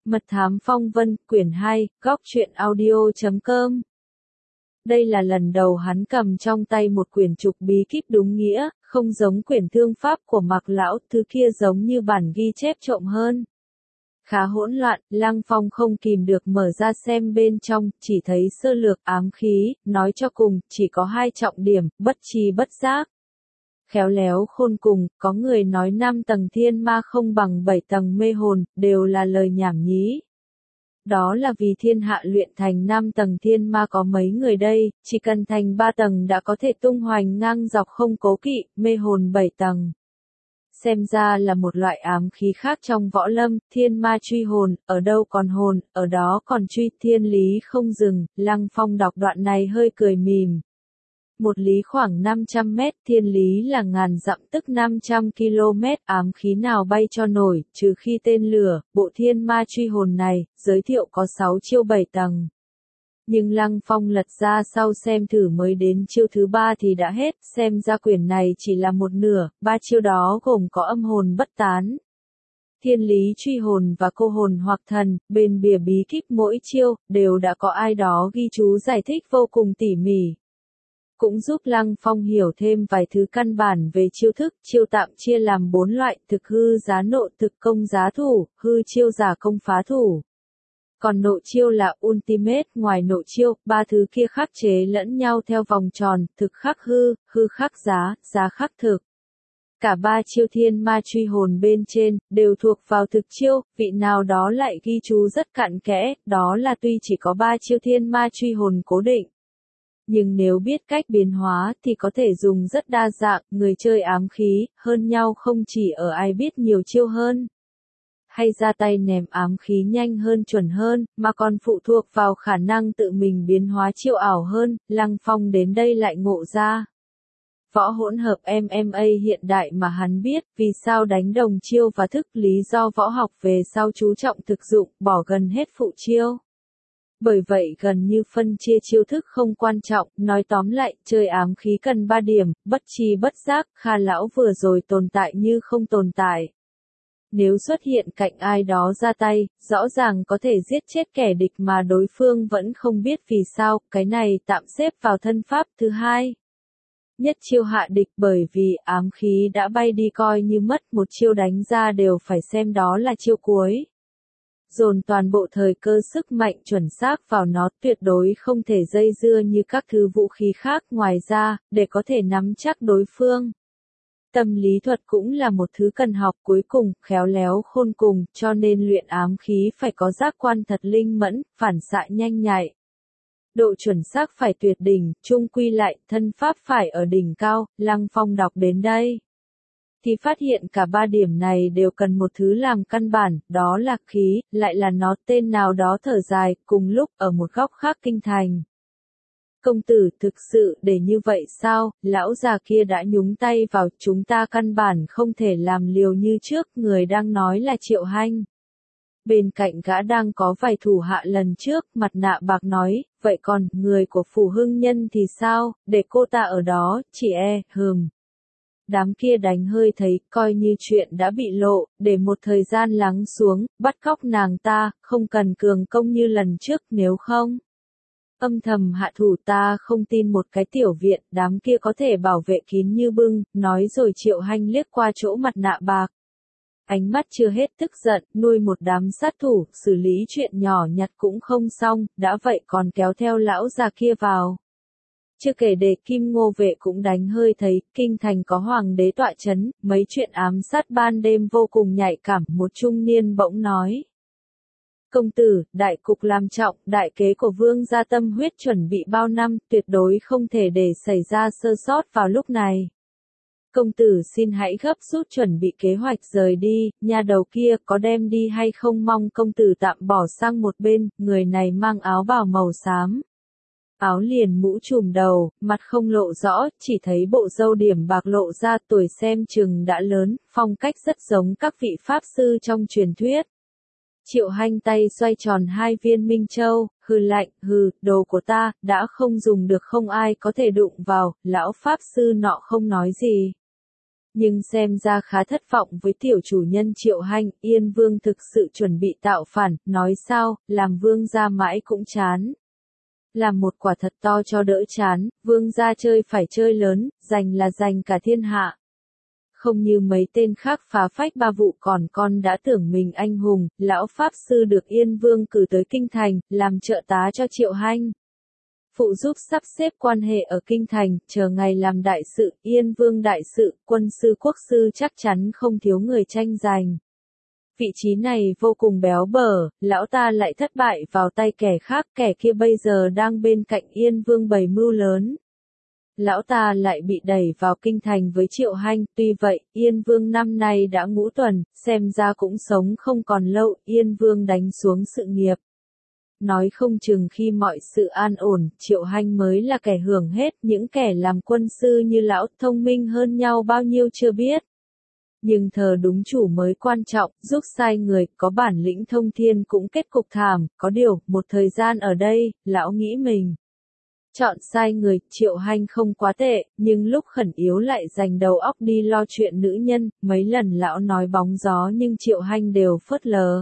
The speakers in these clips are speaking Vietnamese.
Mật thám phong vân, quyển 2, góc truyện audio.com. Đây là lần đầu hắn cầm trong tay một quyển trục bí kíp đúng nghĩa, không giống quyển thương pháp của Mạc lão, thứ kia giống như bản ghi chép trộm hơn. Khá hỗn loạn, Lăng Phong không kìm được mở ra xem bên trong, chỉ thấy sơ lược ám khí, nói cho cùng, chỉ có 2 trọng điểm, bất tri bất giác. Khéo léo khôn cùng, có người nói 5 tầng thiên ma không bằng 7 tầng mê hồn, đều là lời nhảm nhí. Đó là vì thiên hạ luyện thành 5 tầng thiên ma có mấy người đây, chỉ cần thành 3 tầng đã có thể tung hoành ngang dọc không cố kỵ, mê hồn 7 tầng. Xem ra là một loại ám khí khác trong võ lâm, thiên ma truy hồn, ở đâu còn hồn, ở đó còn truy, thiên lý không dừng. Lăng Phong đọc đoạn này hơi cười mỉm. 1 lý khoảng 500 mét, thiên lý là ngàn dặm tức 500 km, ám khí nào bay cho nổi, trừ khi tên lửa, bộ thiên ma truy hồn này, giới thiệu có 6 chiêu 7 tầng. Nhưng Lăng Phong lật ra sau xem thử mới đến chiêu thứ 3 thì đã hết, xem ra quyển này chỉ là một nửa, 3 chiêu đó gồm có âm hồn bất tán, thiên lý truy hồn và cô hồn hoặc thần, bên bìa bí kíp mỗi chiêu, đều đã có ai đó ghi chú giải thích vô cùng tỉ mỉ. Cũng giúp Lăng Phong hiểu thêm vài thứ căn bản về chiêu thức, chiêu tạm chia làm 4 loại, thực hư giá nộ, thực công giá thủ, hư chiêu giả công phá thủ. Còn nộ chiêu là ultimate, ngoài nộ chiêu, 3 thứ kia khắc chế lẫn nhau theo vòng tròn, thực khắc hư, hư khắc giá, giá khắc thực. Cả 3 chiêu thiên ma truy hồn bên trên, đều thuộc vào thực chiêu, vị nào đó lại ghi chú rất cặn kẽ, đó là tuy chỉ có 3 chiêu thiên ma truy hồn cố định. Nhưng nếu biết cách biến hóa thì có thể dùng rất đa dạng, người chơi ám khí, hơn nhau không chỉ ở ai biết nhiều chiêu hơn, hay ra tay ném ám khí nhanh hơn chuẩn hơn, mà còn phụ thuộc vào khả năng tự mình biến hóa chiêu ảo hơn. Lăng Phong đến đây lại ngộ ra. Võ hỗn hợp MMA hiện đại mà hắn biết, vì sao đánh đồng chiêu và thức, lý do võ học về sau chú trọng thực dụng, bỏ gần hết phụ chiêu. Bởi vậy gần như phân chia chiêu thức không quan trọng, nói tóm lại, chơi ám khí cần 3 điểm, bất tri bất giác, Kha lão vừa rồi tồn tại như không tồn tại. Nếu xuất hiện cạnh ai đó ra tay, rõ ràng có thể giết chết kẻ địch mà đối phương vẫn không biết vì sao, cái này tạm xếp vào thân pháp thứ 2. Nhất chiêu hạ địch, bởi vì ám khí đã bay đi coi như mất một chiêu đánh ra đều phải xem đó là chiêu cuối. Dồn toàn bộ thời cơ sức mạnh chuẩn xác vào nó, tuyệt đối không thể dây dưa như các thứ vũ khí khác. Ngoài ra, để có thể nắm chắc đối phương, tâm lý thuật cũng là một thứ cần học. Cuối cùng, khéo léo khôn cùng, cho nên luyện ám khí phải có giác quan thật linh mẫn, phản xạ nhanh nhạy. Độ chuẩn xác phải tuyệt đỉnh, chung quy lại, thân pháp phải ở đỉnh cao. Lăng Phong đọc đến đây thì phát hiện cả 3 điểm này đều cần một thứ làm căn bản, đó là khí, lại là nó, tên nào đó thở dài, cùng lúc, ở một góc khác kinh thành. Công tử, thực sự để như vậy sao? Lão già kia đã nhúng tay vào, chúng ta căn bản không thể làm liều như trước, người đang nói là Triệu Hanh. Bên cạnh gã đang có vài thủ hạ lần trước, mặt nạ bạc nói, vậy còn, người của Phủ Hưng Nhân thì sao, để cô ta ở đó, chỉ đám kia đánh hơi thấy, coi như chuyện đã bị lộ, để một thời gian lắng xuống, bắt cóc nàng ta, không cần cường công như lần trước, nếu không âm thầm hạ thủ ta không tin một cái tiểu viện, đám kia có thể bảo vệ kín như bưng, nói rồi Triệu Hanh liếc qua chỗ mặt nạ bạc. Ánh mắt chưa hết tức giận, nuôi một đám sát thủ, xử lý chuyện nhỏ nhặt cũng không xong, đã vậy còn kéo theo lão già kia vào. Chưa kể để Kim Ngô vệ cũng đánh hơi thấy, kinh thành có hoàng đế tọa chấn, mấy chuyện ám sát ban đêm vô cùng nhạy cảm, một trung niên bỗng nói. Công tử, đại cục làm trọng, đại kế của vương gia tâm huyết chuẩn bị bao năm, tuyệt đối không thể để xảy ra sơ sót vào lúc này. Công tử xin hãy gấp rút chuẩn bị kế hoạch rời đi, nhà đầu kia có đem đi hay không mong công tử tạm bỏ sang một bên, người này mang áo bào màu xám. Áo liền mũ trùm đầu, mặt không lộ rõ, chỉ thấy bộ râu điểm bạc lộ ra, tuổi xem chừng đã lớn, phong cách rất giống các vị pháp sư trong truyền thuyết. Triệu Hanh tay xoay tròn 2 viên minh châu, hừ lạnh, đồ của ta, đã không dùng được không ai có thể đụng vào, lão pháp sư nọ không nói gì. Nhưng xem ra khá thất vọng với tiểu chủ nhân Triệu Hanh, Yên Vương thực sự chuẩn bị tạo phản, nói sao, làm vương gia mãi cũng chán. Làm một quả thật to cho đỡ chán, vương gia chơi phải chơi lớn, giành là giành cả thiên hạ. Không như mấy tên khác phá phách ba vụ còn con đã tưởng mình anh hùng, lão Pháp Sư được Yên Vương cử tới Kinh Thành, làm trợ tá cho Triệu Hanh. Phụ giúp sắp xếp quan hệ ở Kinh Thành, chờ ngày làm đại sự, Yên Vương đại sự, quân sư quốc sư chắc chắn không thiếu người tranh giành. Vị trí này vô cùng béo bở, lão ta lại thất bại vào tay kẻ khác, kẻ kia bây giờ đang bên cạnh Yên Vương bày mưu lớn. Lão ta lại bị đẩy vào Kinh Thành với Triệu Hanh, tuy vậy, Yên Vương năm nay đã ngũ tuần, xem ra cũng sống không còn lâu, Yên Vương đánh xuống sự nghiệp. Nói không chừng khi mọi sự an ổn, Triệu Hanh mới là kẻ hưởng hết, những kẻ làm quân sư như lão thông minh hơn nhau bao nhiêu chưa biết. Nhưng thờ đúng chủ mới quan trọng, giúp sai người, có bản lĩnh thông thiên cũng kết cục thảm, có điều, một thời gian ở đây, lão nghĩ mình chọn sai người, Triệu Hanh không quá tệ, nhưng lúc khẩn yếu lại dành đầu óc đi lo chuyện nữ nhân, mấy lần lão nói bóng gió nhưng Triệu Hanh đều phớt lờ.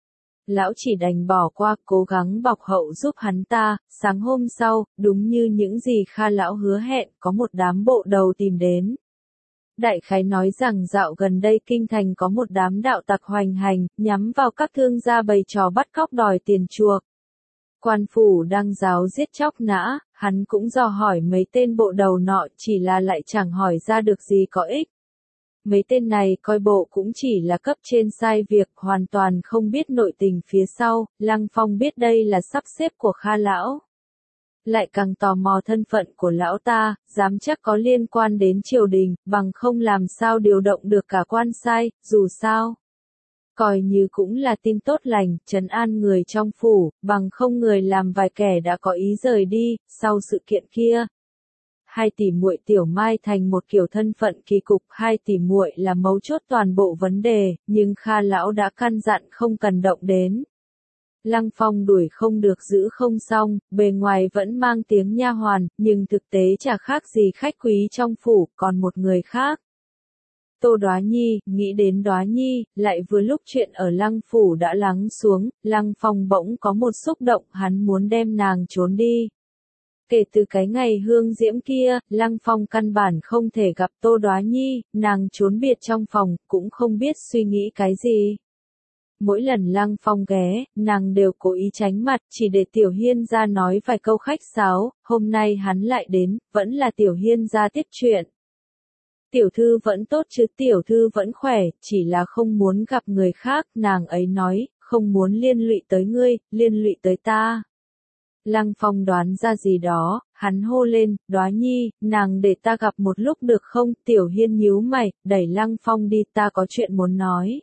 Lão chỉ đành bỏ qua, cố gắng bọc hậu giúp hắn ta, sáng hôm sau, đúng như những gì Kha lão hứa hẹn, có một đám bộ đầu tìm đến. Đại khái nói rằng dạo gần đây Kinh Thành có một đám đạo tặc hoành hành, nhắm vào các thương gia bày trò bắt cóc đòi tiền chuộc. Quan phủ đang giáo giết chóc nã, hắn cũng dò hỏi mấy tên bộ đầu nọ, chỉ là lại chẳng hỏi ra được gì có ích. Mấy tên này coi bộ cũng chỉ là cấp trên sai việc, hoàn toàn không biết nội tình phía sau, Lăng Phong biết đây là sắp xếp của Kha lão. Lại càng tò mò thân phận của lão ta, dám chắc có liên quan đến triều đình, bằng không làm sao điều động được cả quan sai, dù sao. Coi như cũng là tin tốt lành, trấn an người trong phủ, bằng không người làm vài kẻ đã có ý rời đi, sau sự kiện kia. Hai tỷ muội Tiểu Mai thành một kiểu thân phận kỳ cục, hai tỷ muội là mấu chốt toàn bộ vấn đề, nhưng Kha lão đã căn dặn không cần động đến. Lăng Phong đuổi không được giữ không xong, bề ngoài vẫn mang tiếng nha hoàn, nhưng thực tế chả khác gì khách quý trong phủ, còn một người khác. Tô Đoá Nhi, nghĩ đến Đoá Nhi, lại vừa lúc chuyện ở Lăng phủ đã lắng xuống, Lăng Phong bỗng có một xúc động, hắn muốn đem nàng trốn đi. Kể từ cái ngày hương diễm kia, Lăng Phong căn bản không thể gặp Tô Đoá Nhi, nàng trốn biệt trong phòng, cũng không biết suy nghĩ cái gì. Mỗi lần Lăng Phong ghé, nàng đều cố ý tránh mặt, chỉ để Tiểu Hiên ra nói vài câu khách sáo, hôm nay hắn lại đến, vẫn là Tiểu Hiên ra tiếp chuyện. Tiểu thư vẫn tốt chứ, tiểu thư vẫn khỏe, chỉ là không muốn gặp người khác, nàng ấy nói, không muốn liên lụy tới ngươi, liên lụy tới ta. Lăng Phong đoán ra gì đó, hắn hô lên, Đoá Nhi, nàng để ta gặp một lúc được không? Tiểu Hiên nhíu mày, đẩy Lăng Phong đi, ta có chuyện muốn nói.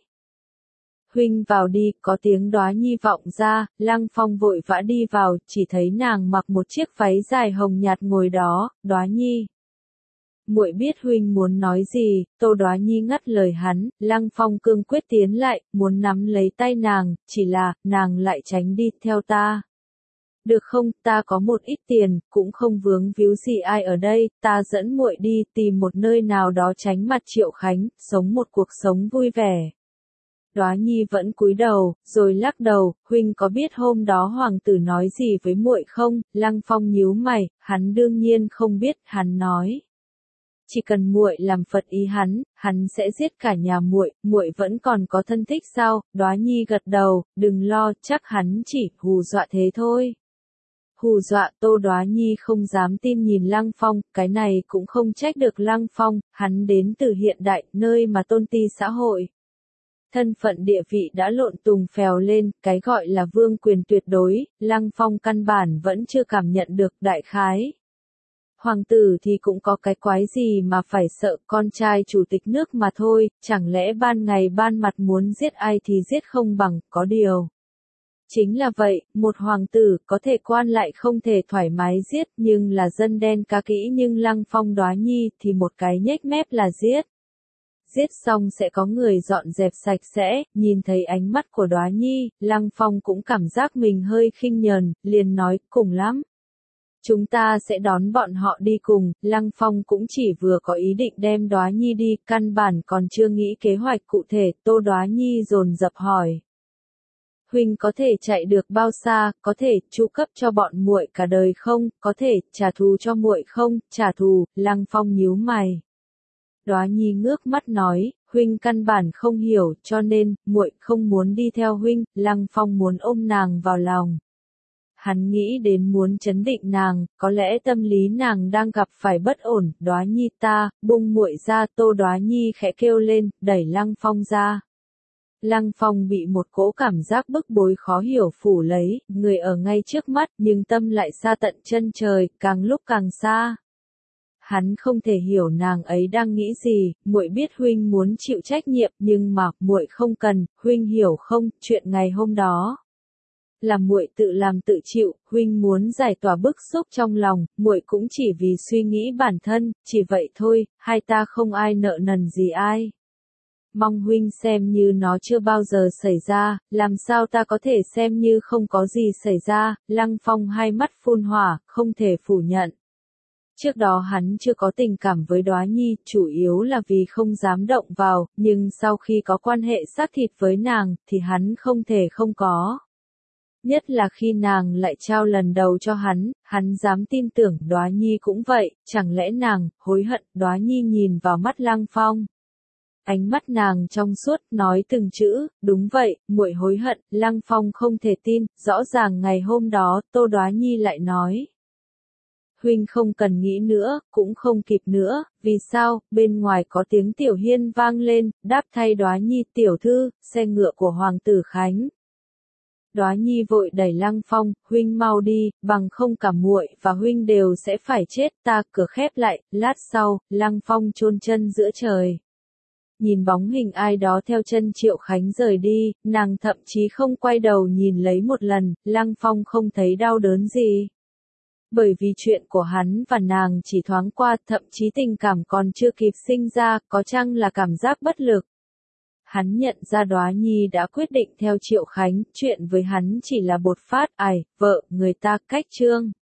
Huynh vào đi, có tiếng Đoá Nhi vọng ra, Lăng Phong vội vã đi vào, chỉ thấy nàng mặc một chiếc váy dài hồng nhạt ngồi đó, Đoá Nhi. Muội biết huynh muốn nói gì, Tô Đoá Nhi ngắt lời hắn, Lăng Phong cương quyết tiến lại, muốn nắm lấy tay nàng, chỉ là, nàng lại tránh đi, theo ta. Được không, ta có một ít tiền, cũng không vướng víu gì ai ở đây, ta dẫn muội đi, tìm một nơi nào đó tránh mặt Triệu Khánh, sống một cuộc sống vui vẻ. Đoá Nhi vẫn cúi đầu, rồi lắc đầu, huynh có biết hôm đó hoàng tử nói gì với muội không? Lăng Phong nhíu mày, hắn đương nhiên không biết, hắn nói. Chỉ cần muội làm phật ý hắn sẽ giết cả nhà muội, muội vẫn còn có thân thích sao? Đoá Nhi gật đầu, đừng lo, chắc hắn chỉ hù dọa thế thôi. Hù dọa, Tô Đoá Nhi không dám tin nhìn Lăng Phong, cái này cũng không trách được Lăng Phong, hắn đến từ hiện đại, nơi mà tôn ti xã hội. Thân phận địa vị đã lộn tùng phèo lên, cái gọi là vương quyền tuyệt đối, Lăng Phong căn bản vẫn chưa cảm nhận được đại khái. Hoàng tử thì cũng có cái quái gì mà phải sợ, con trai chủ tịch nước mà thôi, chẳng lẽ ban ngày ban mặt muốn giết ai thì giết không bằng, có điều. Chính là vậy, một hoàng tử có thể quan lại không thể thoải mái giết, nhưng là dân đen cá kỹ, nhưng Lăng Phong Đoá Nhi thì một cái nhếch mép là giết. Giết xong sẽ có người dọn dẹp sạch sẽ, nhìn thấy ánh mắt của Đoá Nhi, Lăng Phong cũng cảm giác mình hơi khinh nhờn, liền nói, cùng lắm. Chúng ta sẽ đón bọn họ đi cùng, Lăng Phong cũng chỉ vừa có ý định đem Đóa Nhi đi, căn bản còn chưa nghĩ kế hoạch cụ thể, Tô Đóa Nhi dồn dập hỏi. Huynh có thể chạy được bao xa, có thể chu cấp cho bọn muội cả đời không, có thể trả thù cho muội không, trả thù, Lăng Phong nhíu mày. Đóa Nhi ngước mắt nói, huynh căn bản không hiểu, cho nên, muội không muốn đi theo huynh, Lăng Phong muốn ôm nàng vào lòng. Hắn nghĩ đến muốn trấn định nàng, có lẽ tâm lý nàng đang gặp phải bất ổn, Đóa Nhi ta, buông muội ra, Tô Đóa Nhi khẽ kêu lên, đẩy Lăng Phong ra. Lăng Phong bị một cỗ cảm giác bức bối khó hiểu phủ lấy, người ở ngay trước mắt, nhưng tâm lại xa tận chân trời, càng lúc càng xa. Hắn không thể hiểu nàng ấy đang nghĩ gì, muội biết huynh muốn chịu trách nhiệm, nhưng mà muội không cần, huynh hiểu không, chuyện ngày hôm đó là muội tự làm tự chịu, huynh muốn giải tỏa bức xúc trong lòng, muội cũng chỉ vì suy nghĩ bản thân, chỉ vậy thôi, hai ta không ai nợ nần gì ai. Mong huynh xem như nó chưa bao giờ xảy ra, làm sao ta có thể xem như không có gì xảy ra, Lăng Phong hai mắt phun hỏa, không thể phủ nhận. Trước đó hắn chưa có tình cảm với Đóa Nhi, chủ yếu là vì không dám động vào, nhưng sau khi có quan hệ xác thịt với nàng, thì hắn không thể không có. Nhất là khi nàng lại trao lần đầu cho hắn dám tin tưởng Đóa Nhi cũng vậy, chẳng lẽ nàng, hối hận, Đóa Nhi nhìn vào mắt Lăng Phong. Ánh mắt nàng trong suốt, nói từng chữ, đúng vậy, muội hối hận, Lăng Phong không thể tin, rõ ràng ngày hôm đó, Tô Đóa Nhi lại nói. Huynh không cần nghĩ nữa, cũng không kịp nữa, vì sao, bên ngoài có tiếng Tiểu Hiên vang lên, đáp thay Đóa Nhi, tiểu thư, xe ngựa của Hoàng tử Khánh. Đóa Nhi vội đẩy Lăng Phong, huynh mau đi, bằng không cả muội và huynh đều sẽ phải chết, ta, cửa khép lại, lát sau, Lăng Phong chôn chân giữa trời. Nhìn bóng hình ai đó theo chân Triệu Khánh rời đi, nàng thậm chí không quay đầu nhìn lấy một lần, Lăng Phong không thấy đau đớn gì. Bởi vì chuyện của hắn và nàng chỉ thoáng qua, thậm chí tình cảm còn chưa kịp sinh ra, có chăng là cảm giác bất lực. Hắn nhận ra Đóa Nhi đã quyết định theo Triệu Khánh, chuyện với hắn chỉ là bột phát, vợ, người ta cách chương.